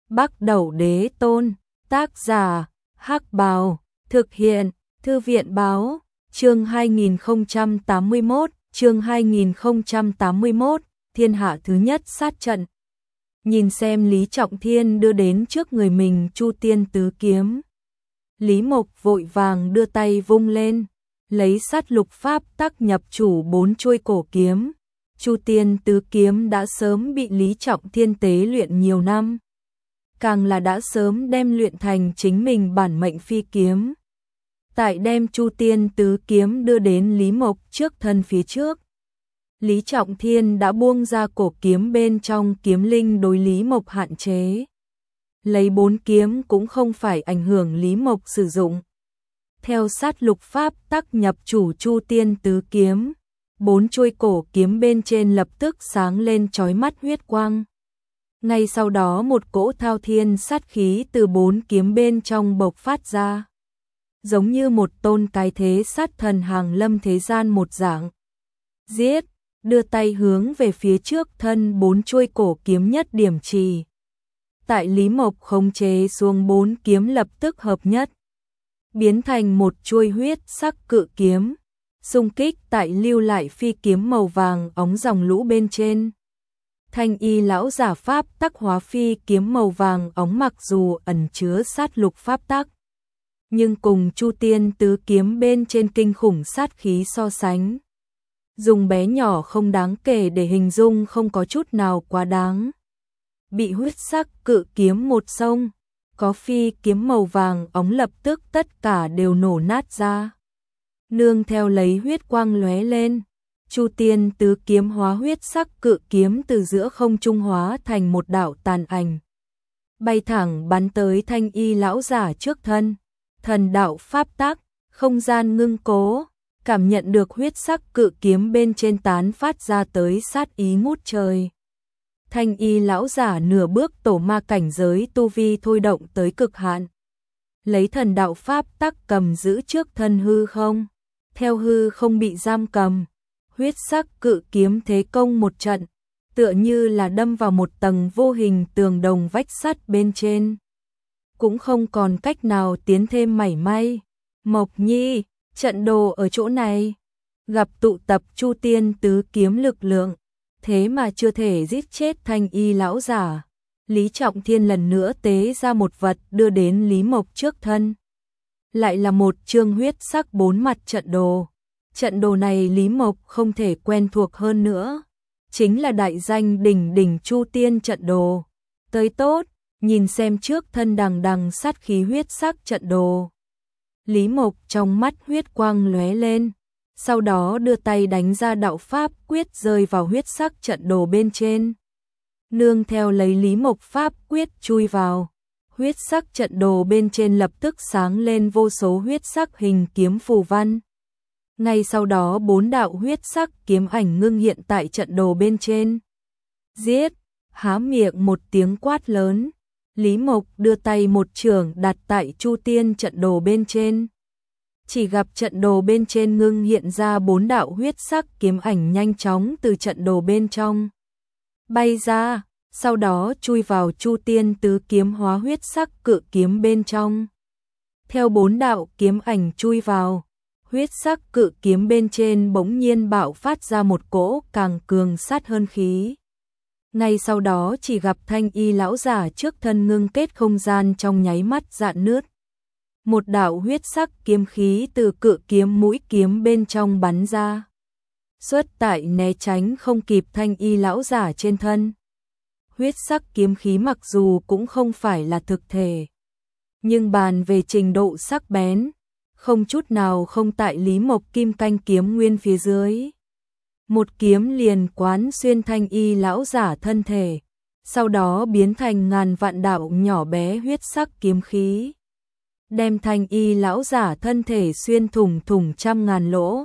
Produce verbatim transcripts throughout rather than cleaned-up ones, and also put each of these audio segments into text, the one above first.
Bắc Đẩu Đế Tôn, tác giả, Hắc Bào, thực hiện, Thư viện Báo, chương hai nghìn không trăm tám mươi mốt, chương hai nghìn không trăm tám mươi mốt, thiên hạ thứ nhất sát trận. Nhìn xem Lý Trọng Thiên đưa đến trước người mình Chu Tiên Tứ Kiếm. Lý Mộc vội vàng đưa tay vung lên, lấy sát lục pháp tắc nhập chủ bốn chuôi cổ kiếm. Chu Tiên Tứ Kiếm đã sớm bị Lý Trọng Thiên tế luyện nhiều năm, càng là đã sớm đem luyện thành chính mình bản mệnh phi kiếm. Tại đem Chu Tiên Tứ Kiếm đưa đến Lý Mộc trước thân phía trước, Lý Trọng Thiên đã buông ra cổ kiếm bên trong kiếm linh đối Lý Mộc hạn chế. Lấy bốn kiếm cũng không phải ảnh hưởng Lý Mộc sử dụng. Theo sát lục pháp tắc nhập chủ Chu Tiên Tứ Kiếm, bốn chuôi cổ kiếm bên trên lập tức sáng lên chói mắt huyết quang. Ngay sau đó một cỗ thao thiên sát khí từ bốn kiếm bên trong bộc phát ra, giống như một tôn cái thế sát thần hàng lâm thế gian một dạng. Giết, đưa tay hướng về phía trước thân bốn chuôi cổ kiếm nhất điểm trì. Tại Lý Mộc khống chế xuống bốn kiếm lập tức hợp nhất, biến thành một chuôi huyết sắc cự kiếm, xung kích tại lưu lại phi kiếm màu vàng óng dòng lũ bên trên. Thanh y lão giả pháp tắc hóa phi kiếm màu vàng óng mặc dù ẩn chứa sát lục pháp tắc, nhưng cùng Chu Tiên Tứ Kiếm bên trên kinh khủng sát khí so sánh, dùng bé nhỏ không đáng kể để hình dung không có chút nào quá đáng. Bị huyết sắc cự kiếm một xông, có phi kiếm màu vàng óng lập tức tất cả đều nổ nát ra. Nương theo lấy huyết quang lóe lên, Chu Tiên Tứ Kiếm hóa huyết sắc cự kiếm từ giữa không trung hóa thành một đạo tàn ảnh, bay thẳng bắn tới thanh y lão giả trước thân. Thần đạo pháp tắc, không gian ngưng cố, cảm nhận được huyết sắc cự kiếm bên trên tán phát ra tới sát ý ngút trời. Thanh y lão giả nửa bước tổ ma cảnh giới tu vi thôi động tới cực hạn, lấy thần đạo pháp tắc cầm giữ trước thân hư không, theo hư không bị giam cầm, huyết sắc cự kiếm thế công một trận, tựa như là đâm vào một tầng vô hình tường đồng vách sắt bên trên, cũng không còn cách nào tiến thêm mảy may. Mộc Nhi, trận đồ ở chỗ này, gặp tụ tập Chu Tiên Tứ Kiếm lực lượng, thế mà chưa thể giết chết thanh y lão giả. Lý Trọng Thiên lần nữa tế ra một vật đưa đến Lý Mộc trước thân. Lại là một chương huyết sắc bốn mặt trận đồ. Trận đồ này Lý Mộc không thể quen thuộc hơn nữa, chính là đại danh đỉnh đỉnh Chu Tiên trận đồ. Tới tốt, nhìn xem trước thân đằng đằng sát khí huyết sắc trận đồ. Lý Mộc trong mắt huyết quang lóe lên, sau đó đưa tay đánh ra đạo pháp quyết rơi vào huyết sắc trận đồ bên trên. Nương theo lấy Lý Mộc pháp quyết chui vào, huyết sắc trận đồ bên trên lập tức sáng lên vô số huyết sắc hình kiếm phù văn. Ngay sau đó bốn đạo huyết sắc kiếm ảnh ngưng hiện tại trận đồ bên trên. Giết, há miệng một tiếng quát lớn, Lý Mộc đưa tay một chưởng đặt tại Chu Tiên trận đồ bên trên. Chỉ gặp trận đồ bên trên ngưng hiện ra bốn đạo huyết sắc kiếm ảnh nhanh chóng từ trận đồ bên trong bay ra, sau đó chui vào Chu Tiên Tứ Kiếm hóa huyết sắc cự kiếm bên trong. Theo bốn đạo kiếm ảnh chui vào, huyết sắc cự kiếm bên trên bỗng nhiên bạo phát ra một cỗ càng cường sát hơn khí. Ngay sau đó chỉ gặp thanh y lão giả trước thân ngưng kết không gian trong nháy mắt rạn nứt. Một đạo huyết sắc kiếm khí từ cự kiếm mũi kiếm bên trong bắn ra, xuất tại né tránh không kịp thanh y lão giả trên thân. Huyết sắc kiếm khí mặc dù cũng không phải là thực thể, nhưng bàn về trình độ sắc bén, không chút nào không tại Lý Mộc kim canh kiếm nguyên phía dưới. Một kiếm liền quán xuyên thanh y lão giả thân thể, sau đó biến thành ngàn vạn đạo nhỏ bé huyết sắc kiếm khí, đem thanh y lão giả thân thể xuyên thủng thủng trăm ngàn lỗ.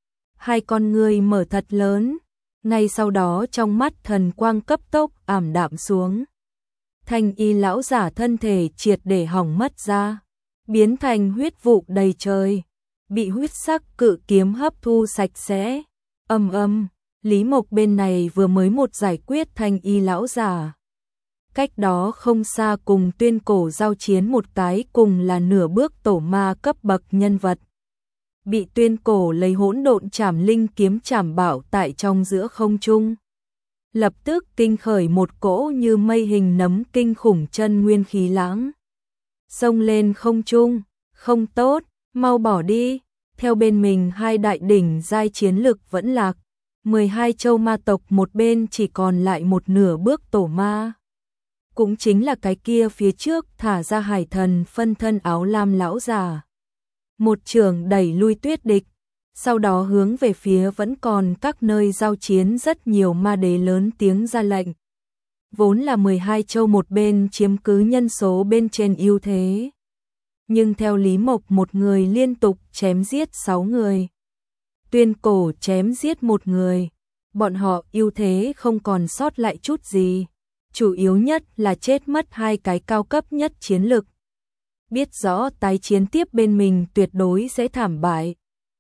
Hai con ngươi mở thật lớn, ngay sau đó trong mắt thần quang cấp tốc ảm đạm xuống. Thanh y lão giả thân thể triệt để hỏng mất ra, biến thành huyết vụ đầy trời, bị huyết sắc cự kiếm hấp thu sạch sẽ. Âm âm, Lý Mộc bên này vừa mới một giải quyết thanh y lão giả, cách đó không xa cùng Tuyên Cổ giao chiến một cái cùng là nửa bước tổ ma cấp bậc nhân vật. Bị Tuyên Cổ lấy hỗn độn trảm linh kiếm trảm bảo tại trong giữa không trung. Lập tức kinh khởi một cỗ như mây hình nấm kinh khủng chân nguyên khí lãng. Xông lên không trung, không tốt, mau bỏ đi, theo bên mình hai đại đỉnh giai chiến lực vẫn lạc. mười hai châu ma tộc một bên chỉ còn lại một nửa bước tổ ma. Cũng chính là cái kia phía trước thả ra hải thần phân thân áo lam lão già. Một trường đẩy lui Tuyết địch, sau đó hướng về phía vẫn còn các nơi giao chiến rất nhiều ma đế lớn tiếng ra lệnh. Vốn là mười hai châu một bên chiếm cứ nhân số bên trên ưu thế. Nhưng theo Lý Mộc một người liên tục chém giết sáu người. Tuyên Cổ chém giết một người. Bọn họ ưu thế không còn sót lại chút gì. Chủ yếu nhất là chết mất hai cái cao cấp nhất chiến lực. Biết rõ tái chiến tiếp bên mình tuyệt đối sẽ thảm bại.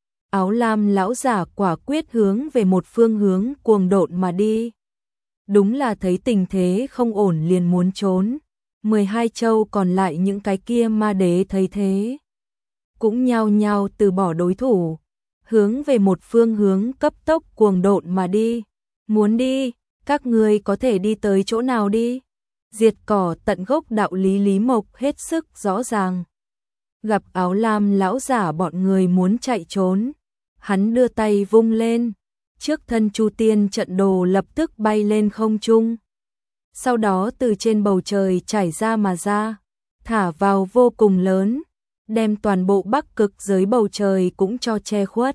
Áo lam lão giả quả quyết hướng về một phương hướng cuồng độn mà đi. Đúng là thấy tình thế không ổn liền muốn trốn. mười hai châu còn lại những cái kia ma đế thấy thế. Cũng nhao nhao từ bỏ đối thủ. Hướng về một phương hướng cấp tốc cuồng độn mà đi. Muốn đi, các ngươi có thể đi tới chỗ nào đi. Diệt cỏ tận gốc đạo lý Lý Mộc hết sức rõ ràng. Gặp áo lam lão giả bọn người muốn chạy trốn. Hắn đưa tay vung lên. Trước thân Chu Tiên trận đồ lập tức bay lên không trung. Sau đó từ trên bầu trời chảy ra mà ra. Thả vào vô cùng lớn. Đem toàn bộ Bắc Cực giới bầu trời cũng cho che khuất.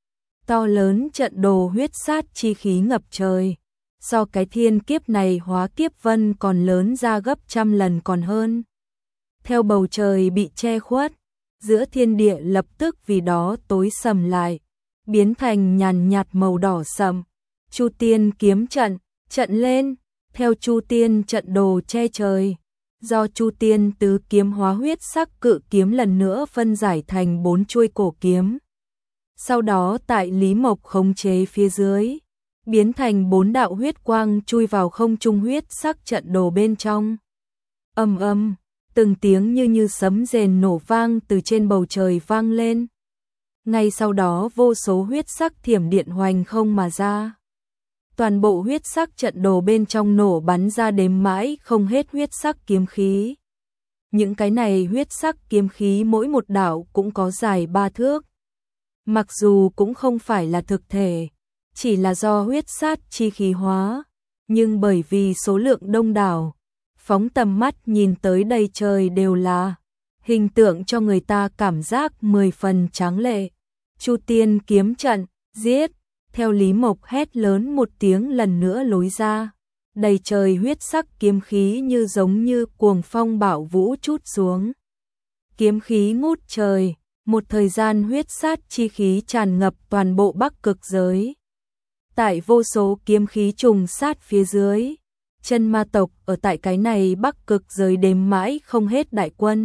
To lớn trận đồ huyết sát chi khí ngập trời. So cái thiên kiếp này hóa kiếp vân còn lớn ra gấp trăm lần còn hơn. Theo bầu trời bị che khuất, giữa thiên địa lập tức vì đó tối sầm lại, biến thành nhàn nhạt màu đỏ sậm. Chu Tiên kiếm trận, trận lên, theo Chu Tiên trận đồ che trời. Do Chu Tiên tứ kiếm hóa huyết sắc cự kiếm lần nữa phân giải thành bốn chuôi cổ kiếm. Sau đó tại Lý Mộc khống chế phía dưới, biến thành bốn đạo huyết quang chui vào không trung huyết sắc trận đồ bên trong. Ầm ầm, từng tiếng như như sấm rền nổ vang từ trên bầu trời vang lên. Ngay sau đó vô số huyết sắc thiểm điện hoành không mà ra. Toàn bộ huyết sắc trận đồ bên trong nổ bắn ra đếm mãi không hết huyết sắc kiếm khí. Những cái này huyết sắc kiếm khí mỗi một đạo cũng có dài ba thước. Mặc dù cũng không phải là thực thể, chỉ là do huyết sát chi khí hóa, nhưng bởi vì số lượng đông đảo, phóng tầm mắt nhìn tới đầy trời đều là hình tượng cho người ta cảm giác mười phần tráng lệ. Chu Tiên kiếm trận, giết, theo Lý Mộc hét lớn một tiếng lần nữa lối ra. Đầy trời huyết sắc kiếm khí như giống như cuồng phong bão vũ trút xuống. Kiếm khí ngút trời, một thời gian huyết sát chi khí tràn ngập toàn bộ Bắc Cực giới. Tại vô số kiếm khí trùng sát phía dưới, chân ma tộc ở tại cái này Bắc Cực giới đếm mãi không hết đại quân.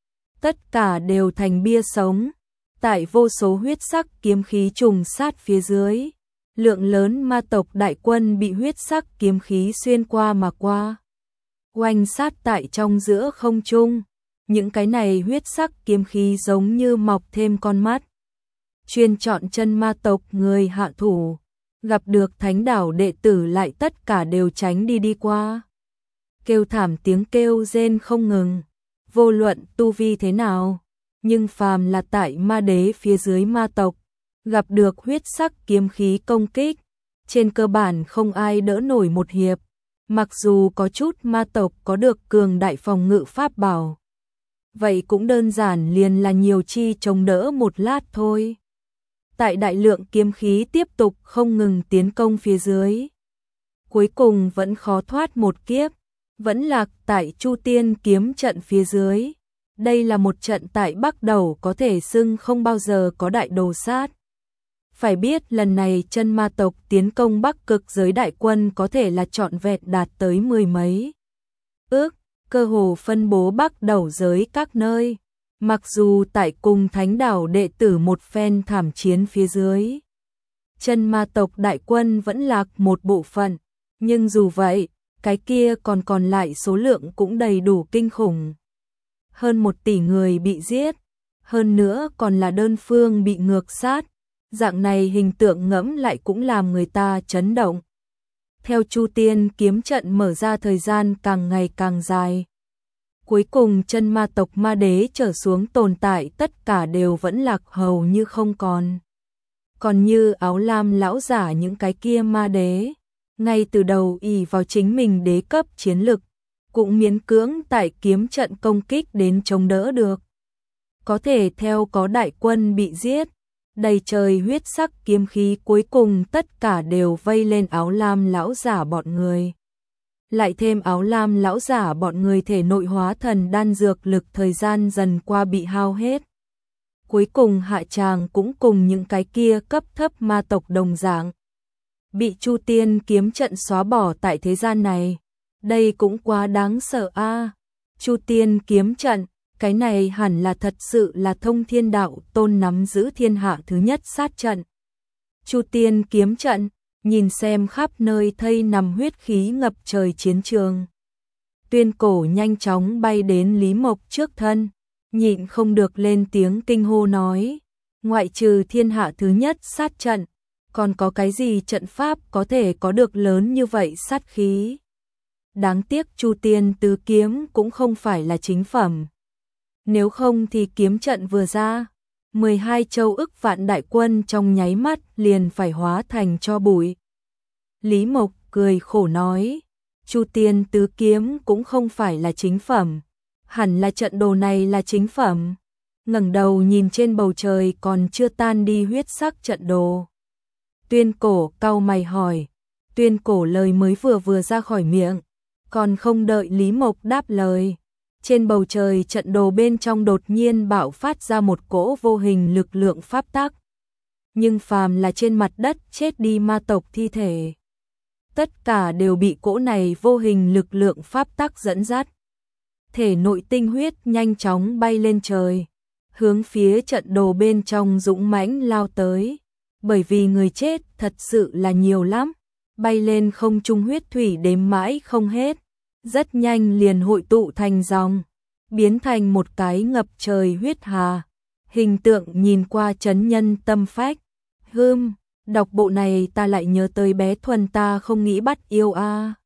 Tất cả đều thành bia sống, tại vô số huyết sắc kiếm khí trùng sát phía dưới. Lượng lớn ma tộc đại quân bị huyết sắc kiếm khí xuyên qua mà qua. Oanh sát tại trong giữa không trung, những cái này huyết sắc kiếm khí giống như mọc thêm con mắt. Chuyên chọn chân ma tộc người hạ thủ, gặp được thánh đảo đệ tử lại tất cả đều tránh đi đi qua. Kêu thảm tiếng kêu rên không ngừng, vô luận tu vi thế nào, nhưng phàm là tại ma đế phía dưới ma tộc, gặp được huyết sắc kiếm khí công kích, trên cơ bản không ai đỡ nổi một hiệp. Mặc dù có chút ma tộc có được cường đại phòng ngự pháp bảo, vậy cũng đơn giản liền là nhiều chi chống đỡ một lát thôi. Tại đại lượng kiếm khí tiếp tục không ngừng tiến công phía dưới, cuối cùng vẫn khó thoát một kiếp, vẫn lạc tại Chu Tiên kiếm trận phía dưới. Đây là một trận tại Bắc Đầu có thể xưng không bao giờ có đại đồ sát. Phải biết lần này chân ma tộc tiến công Bắc Cực giới đại quân có thể là trọn vẹn đạt tới mười mấy ước, cơ hồ phân bố Bắc Đầu giới các nơi. Mặc dù tại cùng thánh đảo đệ tử một phen thảm chiến phía dưới, chân ma tộc đại quân vẫn lạc một bộ phận, nhưng dù vậy, cái kia còn còn lại số lượng cũng đầy đủ kinh khủng. Hơn một tỷ người bị giết, hơn nữa còn là đơn phương bị ngược sát, dạng này hình tượng ngẫm lại cũng làm người ta chấn động. Theo Chu Tiên kiếm trận mở ra thời gian càng ngày càng dài. Cuối cùng chân ma tộc ma đế trở xuống tồn tại tất cả đều vẫn lạc hầu như không còn. Còn như áo lam lão giả những cái kia ma đế, ngay từ đầu ỷ vào chính mình đế cấp chiến lực, cũng miễn cưỡng tại kiếm trận công kích đến chống đỡ được. Có thể theo có đại quân bị giết, đầy trời huyết sắc kiếm khí cuối cùng tất cả đều vây lên áo lam lão giả bọn người. Lại thêm áo lam lão giả bọn người thể nội hóa thần đan dược lực thời gian dần qua bị hao hết. Cuối cùng hạ tràng cũng cùng những cái kia cấp thấp ma tộc đồng dạng. Bị Chu Tiên kiếm trận xóa bỏ tại thế gian này. Đây cũng quá đáng sợ a. À. Chu Tiên kiếm trận, cái này hẳn là thật sự là thông thiên đạo tôn nắm giữ thiên hạ thứ nhất sát trận. Chu Tiên kiếm trận, nhìn xem khắp nơi thây nằm huyết khí ngập trời chiến trường. Tuyên Cổ nhanh chóng bay đến Lý Mộc trước thân, nhịn không được lên tiếng kinh hô nói, ngoại trừ thiên hạ thứ nhất sát trận, còn có cái gì trận pháp có thể có được lớn như vậy sát khí. Đáng tiếc Chu Tiên tứ kiếm cũng không phải là chính phẩm. Nếu không thì kiếm trận vừa ra, mười hai châu ức vạn đại quân trong nháy mắt liền phải hóa thành tro bụi. Lý Mộc cười khổ nói, Chu Tiên tứ kiếm cũng không phải là chính phẩm, hẳn là trận đồ này là chính phẩm. Ngẩng đầu nhìn trên bầu trời còn chưa tan đi huyết sắc trận đồ. Tuyên Cổ cau mày hỏi, Tuyên Cổ lời mới vừa vừa ra khỏi miệng, còn không đợi Lý Mộc đáp lời. Trên bầu trời trận đồ bên trong đột nhiên bạo phát ra một cỗ vô hình lực lượng pháp tắc. Nhưng phàm là trên mặt đất chết đi ma tộc thi thể, tất cả đều bị cỗ này vô hình lực lượng pháp tắc dẫn dắt. Thể nội tinh huyết nhanh chóng bay lên trời, hướng phía trận đồ bên trong dũng mãnh lao tới. Bởi vì người chết thật sự là nhiều lắm, bay lên không trung huyết thủy đếm mãi không hết. Rất nhanh liền hội tụ thành dòng, biến thành một cái ngập trời huyết hà. Hình tượng nhìn qua chấn nhân tâm phách. Hưm, đọc bộ này ta lại nhớ tới bé Thuần ta không nghĩ bắt yêu a. À.